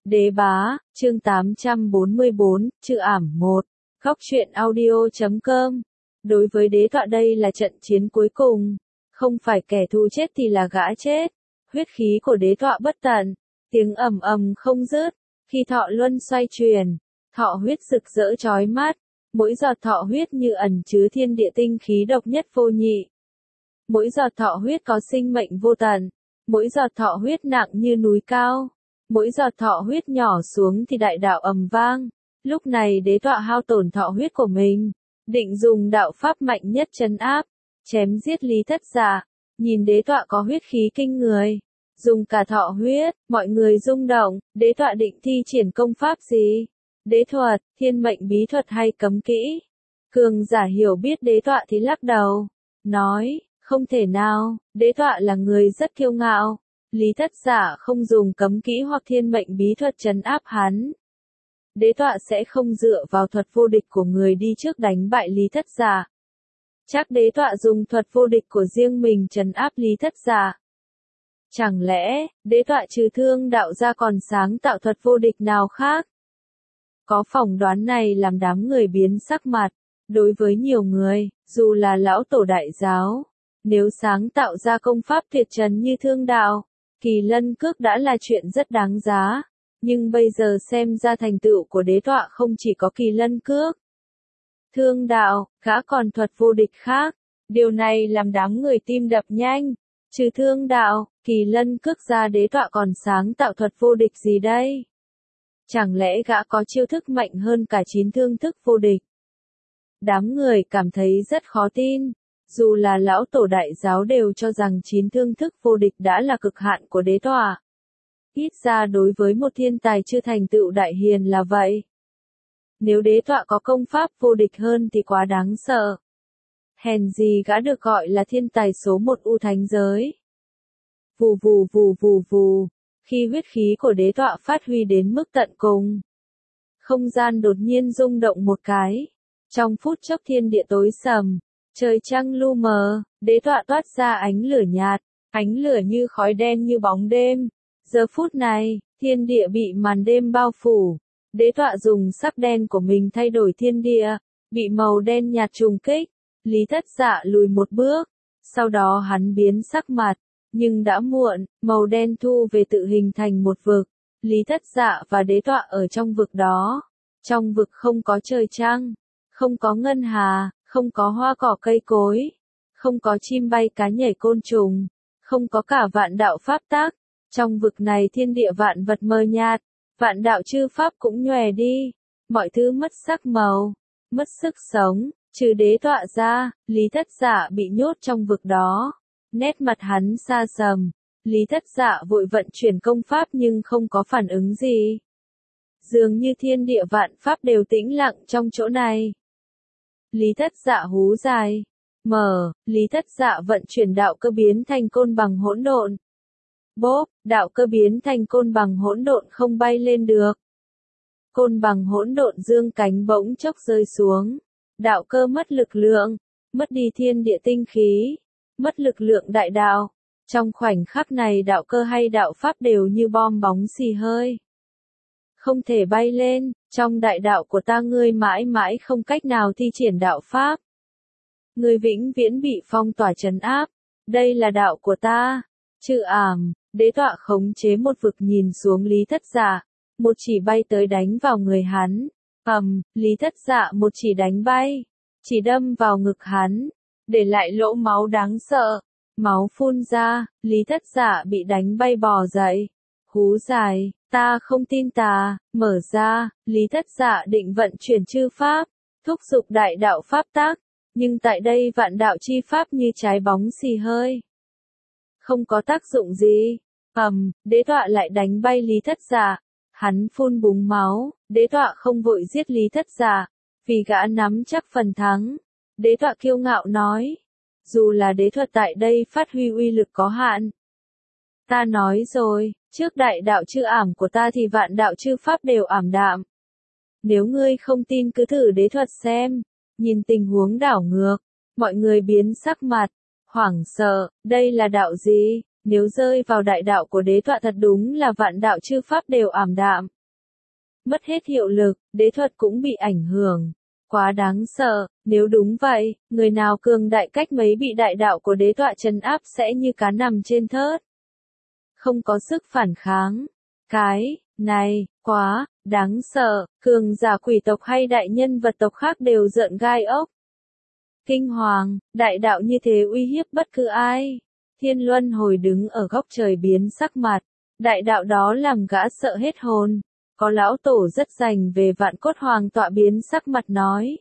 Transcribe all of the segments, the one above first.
Đế bá, chương 844, chữ ảm 1, góc truyện audio.com. Đối với đế tọa đây là trận chiến cuối cùng, không phải kẻ thù chết thì là gã chết. Huyết khí của đế tọa bất tận, tiếng ầm ầm không dứt, khi thọ luân xoay chuyển, thọ huyết rực rỡ chói mắt, mỗi giọt thọ huyết như ẩn chứa thiên địa tinh khí độc nhất vô nhị. Mỗi giọt thọ huyết có sinh mệnh vô tận, mỗi giọt thọ huyết nặng như núi cao. Mỗi giọt thọ huyết nhỏ xuống thì đại đạo ầm vang. Lúc này đế tọa hao tổn thọ huyết của mình, định dùng đạo pháp mạnh nhất trấn áp, chém giết Lý Thất Dạ. Nhìn đế tọa có huyết khí kinh người, dùng cả thọ huyết, mọi người rung động. Đế tọa định thi triển công pháp gì? Đế thuật, thiên mệnh bí thuật hay cấm kỹ? Cường giả hiểu biết đế tọa thì lắc đầu, nói, không thể nào, đế tọa là người rất kiêu ngạo. Lý Thất Dạ không dùng cấm kỹ hoặc thiên mệnh bí thuật trấn áp hắn. Đế tọa sẽ không dựa vào thuật vô địch của người đi trước đánh bại Lý Thất Dạ. Chắc đế tọa dùng thuật vô địch của riêng mình trấn áp Lý Thất Dạ. Chẳng lẽ, đế tọa trừ thương đạo ra còn sáng tạo thuật vô địch nào khác? Có phỏng đoán này làm đám người biến sắc mặt. Đối với nhiều người, dù là lão tổ đại giáo, nếu sáng tạo ra công pháp tuyệt trần như thương đạo, Kỳ Lân Cước đã là chuyện rất đáng giá, nhưng bây giờ xem ra thành tựu của đế tọa không chỉ có Kỳ Lân Cước. Thương đạo, gã còn thuật vô địch khác, điều này làm đám người tim đập nhanh. Trừ thương đạo, Kỳ Lân Cước ra đế tọa còn sáng tạo thuật vô địch gì đây? Chẳng lẽ gã có chiêu thức mạnh hơn cả 9 thương thức vô địch? Đám người cảm thấy rất khó tin. Dù là lão tổ đại giáo đều cho rằng 9 thương thức vô địch đã là cực hạn của đế tọa. Ít ra đối với một thiên tài chưa thành tựu đại hiền là vậy. Nếu đế tọa có công pháp vô địch hơn thì quá đáng sợ. Hèn gì gã được gọi là thiên tài số 1 U Thánh giới. Vù vù vù vù vù, khi huyết khí của đế tọa phát huy đến mức tận cùng, không gian đột nhiên rung động một cái. Trong phút chốc thiên địa tối sầm. Trời trăng lu mờ, đế tọa toát ra ánh lửa nhạt, ánh lửa như khói đen như bóng đêm. Giờ phút này, thiên địa bị màn đêm bao phủ. Đế tọa dùng sắc đen của mình thay đổi thiên địa, bị màu đen nhạt trùng kích. Lý Thất Dạ lùi một bước, sau đó hắn biến sắc mặt, nhưng đã muộn, màu đen thu về tự hình thành một vực. Lý Thất Dạ và đế tọa ở trong vực đó. Trong vực không có trời trăng, không có ngân hà. Không có hoa cỏ cây cối, không có chim bay cá nhảy côn trùng, không có cả vạn đạo pháp tắc. Trong vực này thiên địa vạn vật mờ nhạt, vạn đạo chư pháp cũng nhòe đi, mọi thứ mất sắc màu, mất sức sống, trừ đế tọa ra, Lý Thất Dạ bị nhốt trong vực đó. Nét mặt hắn xa sầm, Lý Thất Dạ vội vận chuyển công pháp nhưng không có phản ứng gì. Dường như thiên địa vạn pháp đều tĩnh lặng trong chỗ này. Lý Thất Dạ hú dài. Lý Thất Dạ vận chuyển đạo cơ biến thành côn bằng hỗn độn. Bốp, đạo cơ biến thành côn bằng hỗn độn không bay lên được. Côn bằng hỗn độn dương cánh bỗng chốc rơi xuống. Đạo cơ mất lực lượng, mất đi thiên địa tinh khí, mất lực lượng đại đạo. Trong khoảnh khắc này đạo cơ hay đạo pháp đều như bom bóng xì hơi. Không thể bay lên, trong đại đạo của ta ngươi mãi mãi không cách nào thi triển đạo pháp. Ngươi vĩnh viễn bị phong tỏa trấn áp, đây là đạo của ta. Chữ ảm, đế tọa khống chế một vực nhìn xuống Lý Thất Dạ, một chỉ bay tới đánh vào người hắn. Lý Thất Dạ một chỉ đánh bay, chỉ đâm vào ngực hắn, để lại lỗ máu đáng sợ. Máu phun ra, Lý Thất Dạ bị đánh bay bò dậy. Hú dài, ta không tin ta, mở ra, Lý Thất Dạ định vận chuyển chư pháp, thúc giục đại đạo pháp tác, nhưng tại đây vạn đạo chi pháp như trái bóng xì hơi. Không có tác dụng gì. Đế tọa lại đánh bay Lý Thất Dạ, hắn phun búng máu, đế tọa không vội giết Lý Thất Dạ, vì gã nắm chắc phần thắng. Đế tọa kiêu ngạo nói, dù là đế thuật tại đây phát huy uy lực có hạn. Ta nói rồi, trước đại đạo chư ảm của ta thì vạn đạo chư pháp đều ảm đạm. Nếu ngươi không tin cứ thử đế thuật xem. Nhìn tình huống đảo ngược, mọi người biến sắc mặt, hoảng sợ, đây là đạo gì? Nếu rơi vào đại đạo của đế tọa thật đúng là vạn đạo chư pháp đều ảm đạm. mất hết hiệu lực, đế thuật cũng bị ảnh hưởng. Quá đáng sợ, nếu đúng vậy, người nào cường đại cách mấy bị đại đạo của đế tọa trấn áp sẽ như cá nằm trên thớt. Không có sức phản kháng. Cái này, quá đáng sợ, cường giả quỷ tộc hay đại nhân vật tộc khác đều rợn gai ốc. Kinh hoàng, đại đạo như thế uy hiếp bất cứ ai. Thiên Luân Hồi đứng ở góc trời biến sắc mặt. Đại đạo đó làm gã sợ hết hồn. Có lão tổ rất rành về vạn cốt hoàng tọa biến sắc mặt nói.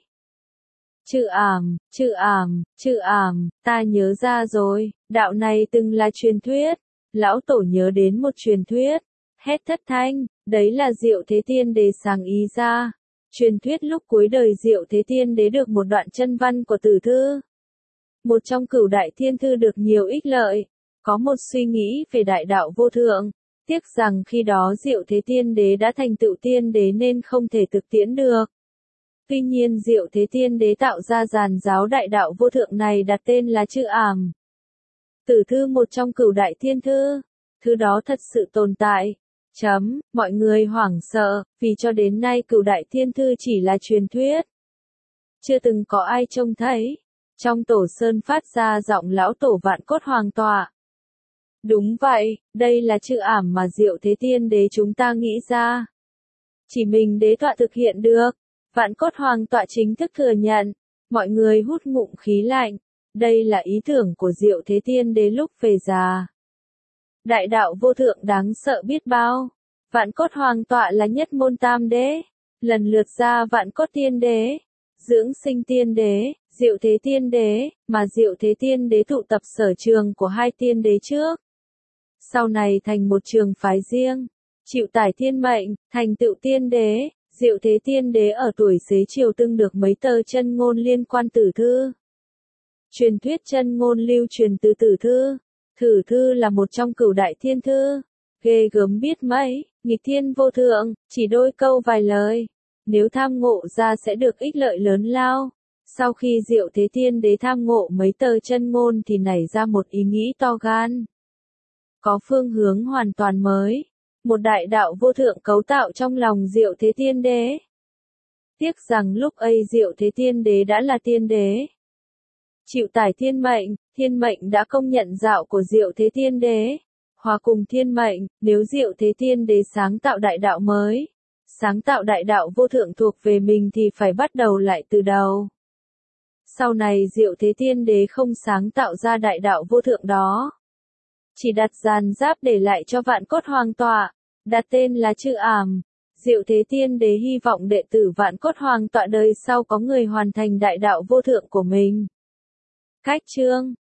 Chư ảm, ta nhớ ra rồi, đạo này từng là truyền thuyết. Lão tổ nhớ đến một truyền thuyết. Hét thất thanh, đấy là Diệu Thế Tiên Đế sáng ý ra. Truyền thuyết lúc cuối đời Diệu Thế Tiên Đế được một đoạn chân văn của tử thư. Một trong cửu đại thiên thư được nhiều ích lợi. Có một suy nghĩ về đại đạo vô thượng. Tiếc rằng khi đó Diệu Thế Tiên Đế đã thành tựu tiên đế nên không thể thực tiễn được. Tuy nhiên Diệu Thế Tiên Đế tạo ra giàn giáo đại đạo vô thượng này đặt tên là Chư Ảm. Tử thư một trong cửu đại thiên thư. Thư đó thật sự tồn tại. Mọi người hoảng sợ, vì cho đến nay cửu đại thiên thư chỉ là truyền thuyết. Chưa từng có ai trông thấy. Trong tổ sơn phát ra giọng lão tổ vạn cốt hoàng tọa. Đúng vậy, đây là Chư Ảm mà Diệu Thế Tiên Đế chúng ta nghĩ ra. Chỉ mình đế tọa thực hiện được. Vạn cốt hoàng tọa chính thức thừa nhận. Mọi người hút ngụm khí lạnh. Đây là ý tưởng của Diệu Thế Tiên Đế lúc về già. Đại đạo vô thượng đáng sợ biết bao. Vạn cốt hoàng tọa là nhất môn tam đế. Lần lượt ra vạn cốt tiên đế, dưỡng sinh tiên đế, Diệu Thế Tiên Đế, mà Diệu Thế Tiên Đế tụ tập sở trường của hai tiên đế trước. Sau này thành một trường phái riêng, chịu tải thiên mệnh, thành tựu tiên đế. Diệu Thế Tiên Đế ở tuổi xế chiều từng được mấy tờ chân ngôn liên quan tử thư. Truyền thuyết chân ngôn lưu truyền từ tử thư. Tử thư là một trong cửu đại thiên thư. Ghê gớm biết mấy, nghịch thiên vô thượng, chỉ đôi câu vài lời. Nếu tham ngộ ra sẽ được ích lợi lớn lao. Sau khi Diệu Thế Tiên Đế tham ngộ mấy tờ chân ngôn thì nảy ra một ý nghĩ to gan. Có phương hướng hoàn toàn mới. Một đại đạo vô thượng cấu tạo trong lòng Diệu Thế Tiên Đế. Tiếc rằng lúc ấy Diệu Thế Tiên Đế đã là tiên đế. Chịu tải thiên mệnh đã công nhận đạo của Diệu Thế Tiên Đế. Hòa cùng thiên mệnh, nếu Diệu Thế Tiên Đế sáng tạo đại đạo mới, sáng tạo đại đạo vô thượng thuộc về mình thì phải bắt đầu lại từ đầu. Sau này Diệu Thế Tiên Đế không sáng tạo ra đại đạo vô thượng đó. Chỉ đặt giàn giáp để lại cho vạn cốt hoàng tọa, đặt tên là Chư Ảm. Diệu Thế Tiên Đế hy vọng đệ tử vạn cốt hoàng tọa đời sau có người hoàn thành đại đạo vô thượng của mình. Cách chương